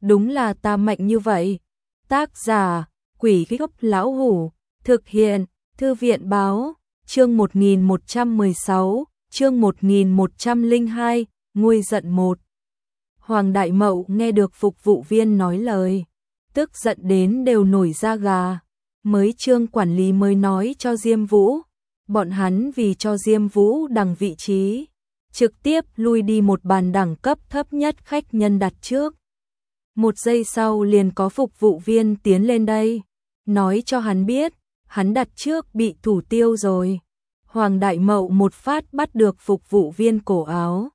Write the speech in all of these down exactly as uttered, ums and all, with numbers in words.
đúng là ta mạnh như vậy. Tác giả, Quỷ Gốc Lão Hủ, thực hiện, Thư viện báo, chương một nghìn một trăm mười sáu, chương một nghìn một trăm lẻ hai, nguôi giận một. Hoàng Đại Mậu nghe được phục vụ viên nói lời, tức giận đến đều nổi da gà. Mới Trương quản lý mới nói cho Diêm Vũ, bọn hắn vì cho Diêm Vũ đằng vị trí, trực tiếp lui đi một bàn đẳng cấp thấp nhất khách nhân đặt trước. Một giây sau liền có phục vụ viên tiến lên đây, nói cho hắn biết, hắn đặt trước bị thủ tiêu rồi. Hoàng Đại Mậu một phát bắt được phục vụ viên cổ áo,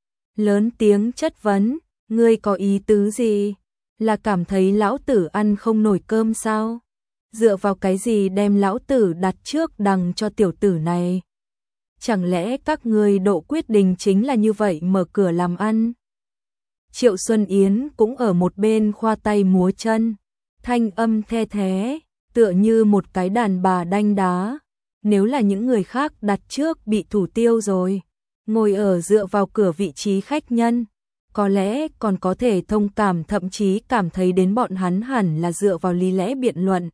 lớn tiếng chất vấn, ngươi có ý tứ gì? Là cảm thấy lão tử ăn không nổi cơm sao? Dựa vào cái gì đem lão tử đặt trước đằng cho tiểu tử này? Chẳng lẽ các ngươi Độ Quyết Đình chính là như vậy mở cửa làm ăn? Triệu Xuân Yến cũng ở một bên khoa tay múa chân, thanh âm the thé, tựa như một cái đàn bà đanh đá. Nếu là những người khác đặt trước bị thủ tiêu rồi, ngồi ở dựa vào cửa vị trí khách nhân, có lẽ còn có thể thông cảm, thậm chí cảm thấy đến bọn hắn hẳn là dựa vào lý lẽ biện luận,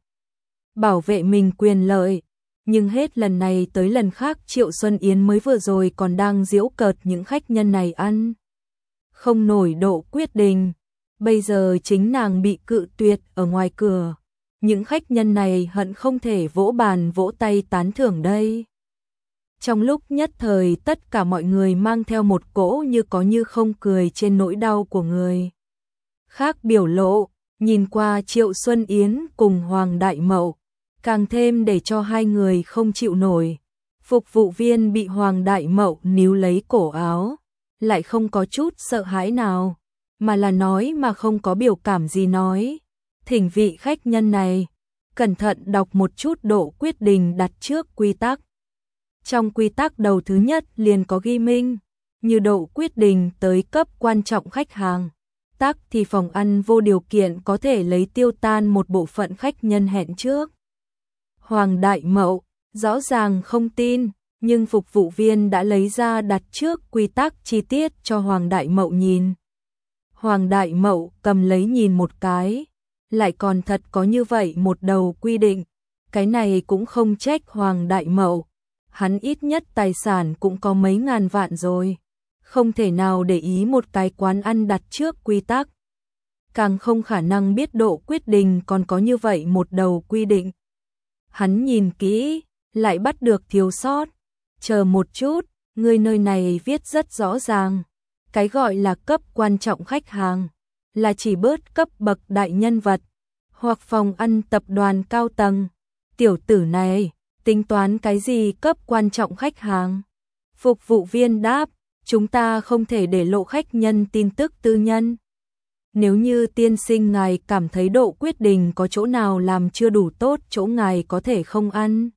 bảo vệ mình quyền lợi. Nhưng hết lần này tới lần khác Triệu Xuân Yến mới vừa rồi còn đang giễu cợt những khách nhân này ăn không nổi Độ Quyết Đình, bây giờ chính nàng bị cự tuyệt ở ngoài cửa. Những khách nhân này hận không thể vỗ bàn vỗ tay tán thưởng đây. Trong lúc nhất thời tất cả mọi người mang theo một cỗ như có như không cười trên nỗi đau của người khác biểu lộ, nhìn qua Triệu Xuân Yến cùng Hoàng Đại Mậu, càng thêm để cho hai người không chịu nổi. Phục vụ viên bị Hoàng Đại Mậu níu lấy cổ áo, lại không có chút sợ hãi nào, mà là nói mà không có biểu cảm gì nói. Thỉnh vị khách nhân này, cẩn thận đọc một chút Độ Quyết Đình đặt trước quy tắc. Trong quy tắc đầu thứ nhất liền có ghi minh, như Độ Quyết Đình tới cấp quan trọng khách hàng, tắc thì phòng ăn vô điều kiện có thể lấy tiêu tan một bộ phận khách nhân hẹn trước. Hoàng Đại Mậu rõ ràng không tin, nhưng phục vụ viên đã lấy ra đặt trước quy tắc chi tiết cho Hoàng Đại Mậu nhìn. Hoàng Đại Mậu cầm lấy nhìn một cái, lại còn thật có như vậy một đầu quy định. Cái này cũng không trách Hoàng Đại Mậu, hắn ít nhất tài sản cũng có mấy ngàn vạn rồi, không thể nào để ý một cái quán ăn đặt trước quy tắc, càng không khả năng biết Độ Quyết Đình còn có như vậy một đầu quy định. Hắn nhìn kỹ, lại bắt được thiếu sót. Chờ một chút, người nơi này viết rất rõ ràng, cái gọi là cấp quan trọng khách hàng là chỉ bớt cấp bậc đại nhân vật hoặc phòng ăn tập đoàn cao tầng. Tiểu tử này tính toán cái gì cấp quan trọng khách hàng? Phục vụ viên đáp, chúng ta không thể để lộ khách nhân tin tức tư nhân. Nếu như tiên sinh ngài cảm thấy Độ Quyết Đình có chỗ nào làm chưa đủ tốt, chỗ ngài có thể không ăn.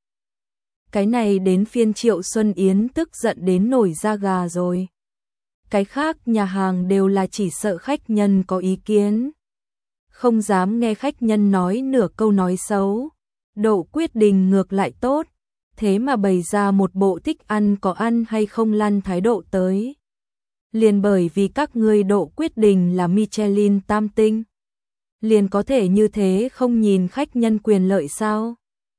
Cái này đến phiên Triệu Xuân Yến tức giận đến nổi da gà rồi. Cái khác nhà hàng đều là chỉ sợ khách nhân có ý kiến, không dám nghe khách nhân nói nửa câu nói xấu. Độ Quyết Đình ngược lại tốt, thế mà bày ra một bộ thích ăn có ăn hay không lăn thái độ tới. Liền bởi vì các ngươi Độ Quyết Đình là Michelin tam tinh, liền có thể như thế không nhìn khách nhân quyền lợi sao?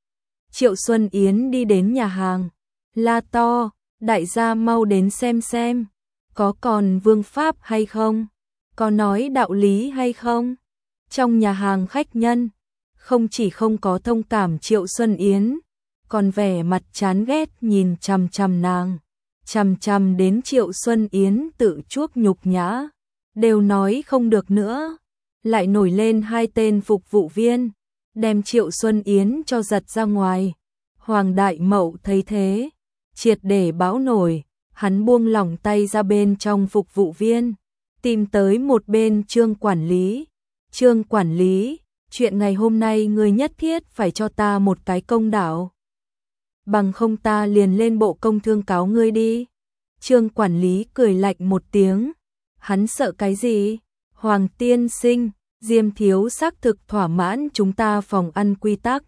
Triệu Xuân Yến đi đến nhà hàng, la to, đại gia mau đến xem xem, có còn vương pháp hay không? Có nói đạo lý hay không? Trong nhà hàng khách nhân, không chỉ không có thông cảm Triệu Xuân Yến, còn vẻ mặt chán ghét nhìn chằm chằm nàng, chằm chằm đến Triệu Xuân Yến tự chuốc nhục nhã, đều nói không được nữa, lại nổi lên hai tên phục vụ viên, đem Triệu Xuân Yến cho giật ra ngoài. Hoàng Đại Mậu thấy thế, triệt để bão nổi, hắn buông lỏng tay ra bên trong phục vụ viên, tìm tới một bên Trương quản lý. Trương quản lý, chuyện ngày hôm nay ngươi nhất thiết phải cho ta một cái công đạo, bằng không ta liền lên Bộ Công Thương cáo ngươi đi. Trương quản lý cười lạnh một tiếng, hắn sợ cái gì? Hoàng tiên sinh, Diêm thiếu xác thực thỏa mãn chúng ta phòng ăn quy tắc.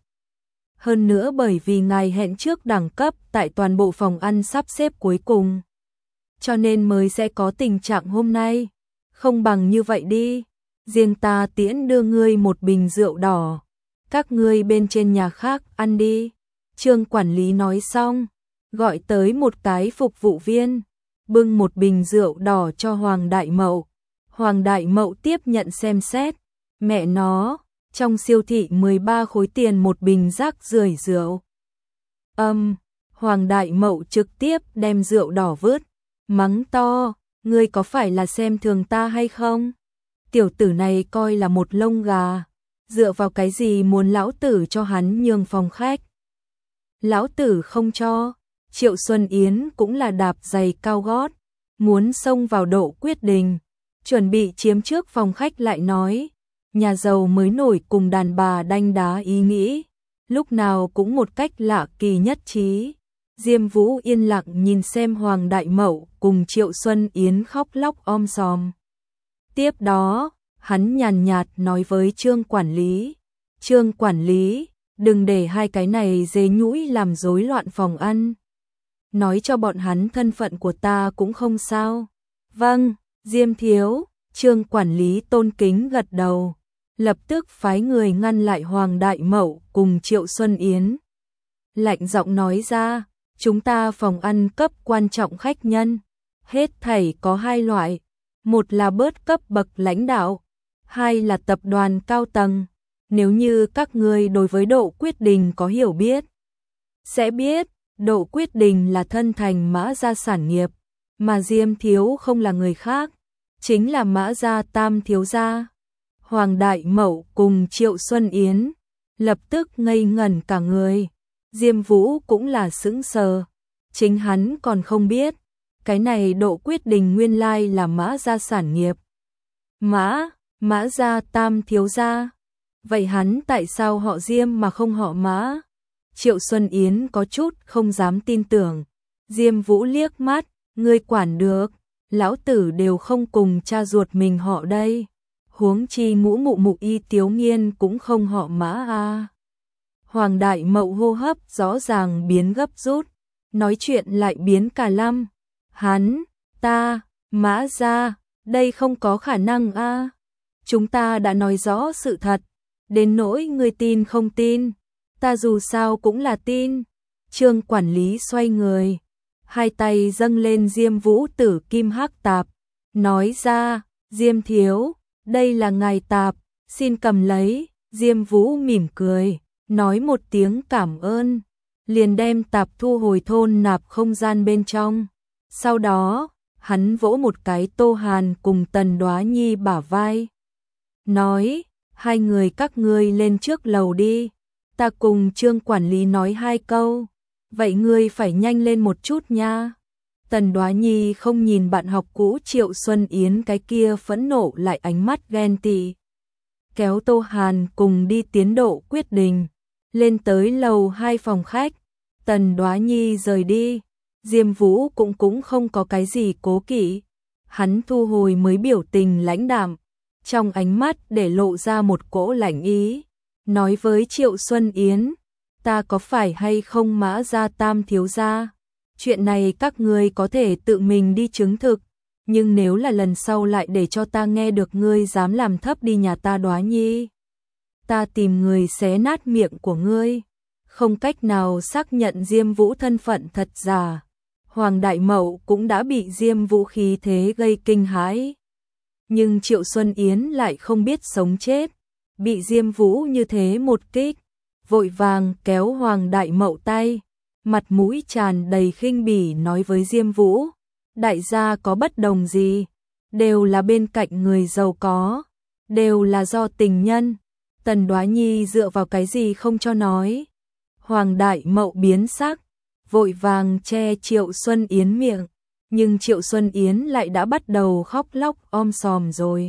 Hơn nữa bởi vì ngài hẹn trước đẳng cấp tại toàn bộ phòng ăn sắp xếp cuối cùng, cho nên mới sẽ có tình trạng hôm nay. Không bằng như vậy đi, riêng ta tiễn đưa ngươi một bình rượu đỏ, các ngươi bên trên nhà khác ăn đi. Trương quản lý nói xong, gọi tới một cái phục vụ viên, bưng một bình rượu đỏ cho Hoàng Đại Mậu. Hoàng Đại Mậu tiếp nhận xem xét, mẹ nó, trong siêu thị mười ba khối tiền một bình rác rưởi rượu. Âm, Hoàng Đại Mậu trực tiếp đem rượu đỏ vứt, mắng to, ngươi có phải là xem thường ta hay không? Tiểu tử này coi là một lông gà, dựa vào cái gì muốn lão tử cho hắn nhường phòng khách? Lão tử không cho. Triệu Xuân Yến cũng là đạp giày cao gót, muốn xông vào Độ Quyết Đình, chuẩn bị chiếm trước phòng khách lại nói, nhà giàu mới nổi cùng đàn bà đanh đá ý nghĩ, lúc nào cũng một cách lạ kỳ nhất trí. Diêm Vũ yên lặng nhìn xem Hoàng Đại Mậu cùng Triệu Xuân Yến khóc lóc om sòm. Tiếp đó, hắn nhàn nhạt nói với Trương quản lý, Trương quản lý, đừng để hai cái này dế nhũi làm rối loạn phòng ăn. Nói cho bọn hắn thân phận của ta cũng không sao. Vâng, Diêm thiếu. Trương quản lý tôn kính gật đầu, lập tức phái người ngăn lại Hoàng Đại Mậu cùng Triệu Xuân Yến. Lạnh giọng nói ra, chúng ta phòng ăn cấp quan trọng khách nhân, hết thảy có hai loại, một là bớt cấp bậc lãnh đạo, hai là tập đoàn cao tầng. Nếu như các ngươi đối với Độ Quyết Đình có hiểu biết, sẽ biết Độ Quyết Đình là thân thành Mã gia sản nghiệp, mà Diêm thiếu không là người khác, chính là Mã gia tam thiếu gia. Hoàng Đại Mậu cùng Triệu Xuân Yến lập tức ngây ngẩn cả người, Diêm Vũ cũng là sững sờ, chính hắn còn không biết, cái này Độ Quyết Đình nguyên lai là Mã gia sản nghiệp. Mã, Mã gia tam thiếu gia. Vậy hắn tại sao họ Diêm mà không họ Mã? Triệu Xuân Yến có chút không dám tin tưởng. Diêm Vũ liếc mắt, ngươi quản được, lão tử đều không cùng cha ruột mình họ đây. Huống chi Ngũ Mụ Mụ Y Tiếu Nghiên cũng không họ Mã a. À. Hoàng Đại Mậu hô hấp rõ ràng biến gấp rút, nói chuyện lại biến cả lăm. Hắn, ta, Mã gia, đây không có khả năng a. À. Chúng ta đã nói rõ sự thật, đến nỗi ngươi tin không tin, ta dù sao cũng là tin. Trương quản lý xoay người, hai tay dâng lên Diêm Vũ tử kim hắc tạp, nói ra, Diêm thiếu, đây là ngài tạp, xin cầm lấy. Diêm Vũ mỉm cười, nói một tiếng cảm ơn, liền đem tạp thu hồi thôn nạp không gian bên trong. Sau đó, hắn vỗ một cái Tô Hàn cùng Tần Đoá Nhi bả vai, nói, hai người các ngươi lên trước lầu đi, ta cùng Trương quản lý nói hai câu, vậy ngươi phải nhanh lên một chút nha. Tần Đoá Nhi không nhìn bạn học cũ Triệu Xuân Yến cái kia phẫn nộ lại ánh mắt ghen tị, kéo Tô Hàn cùng đi tiến Độ Quyết Đình, lên tới lầu hai phòng khách. Tần Đoá Nhi rời đi, Diêm Vũ cũng cũng không có cái gì cố kỵ, hắn thu hồi mới biểu tình lãnh đạm, trong ánh mắt để lộ ra một cỗ lạnh ý, nói với Triệu Xuân Yến, ta có phải hay không Mã gia tam thiếu gia? Chuyện này các ngươi có thể tự mình đi chứng thực, nhưng nếu là lần sau lại để cho ta nghe được ngươi dám làm thấp đi nhà ta Đoá Nhi, ta tìm người xé nát miệng của ngươi. Không cách nào xác nhận Diêm Vũ thân phận thật giả, Hoàng Đại Mậu cũng đã bị Diêm Vũ khí thế gây kinh hãi. Nhưng Triệu Xuân Yến lại không biết sống chết, bị Diêm Vũ như thế một kích, vội vàng kéo Hoàng Đại Mậu tay, mặt mũi tràn đầy khinh bỉ nói với Diêm Vũ, đại gia có bất đồng gì, đều là bên cạnh người giàu có, đều là do tình nhân, Tần Đoá Nhi dựa vào cái gì không cho nói. Hoàng Đại Mậu biến sắc, vội vàng che Triệu Xuân Yến miệng, nhưng Triệu Xuân Yến lại đã bắt đầu khóc lóc om sòm rồi.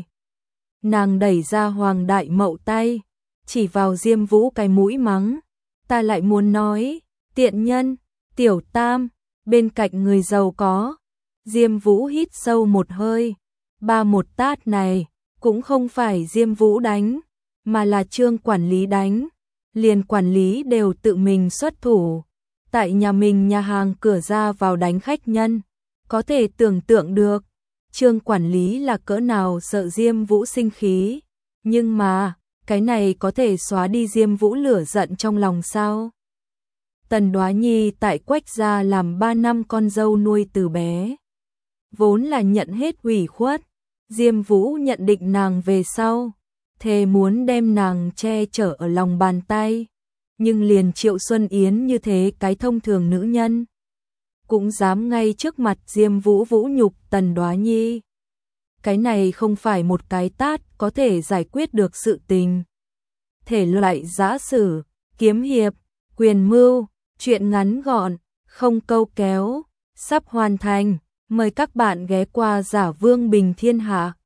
Nàng đẩy ra Hoàng Đại Mậu tay, chỉ vào Diêm Vũ cái mũi mắng, ta lại muốn nói, tiện nhân, tiểu tam, bên cạnh người giàu có. Diêm Vũ hít sâu một hơi, ba một tát này, cũng không phải Diêm Vũ đánh, mà là Trương quản lý đánh, liền quản lý đều tự mình xuất thủ, tại nhà mình nhà hàng cửa ra vào đánh khách nhân, có thể tưởng tượng được, Trương quản lý là cỡ nào sợ Diêm Vũ sinh khí. Nhưng mà, cái này có thể xóa đi Diêm Vũ lửa giận trong lòng sao? Tần Đoá Nhi tại Quách gia làm ba năm con dâu nuôi từ bé. Vốn là nhận hết ủy khuất, Diêm Vũ nhận định nàng về sau, thề muốn đem nàng che chở ở lòng bàn tay. Nhưng liền Triệu Xuân Yến như thế cái thông thường nữ nhân, cũng dám ngay trước mặt Diêm Vũ vũ nhục Tần Đoá Nhi. Cái này không phải một cái tát có thể giải quyết được sự tình. Thể loại giã sử, kiếm hiệp, quyền mưu, truyện ngắn gọn, không câu kéo, sắp hoàn thành. Mời các bạn ghé qua Giả Vương Bình Thiên Hạ.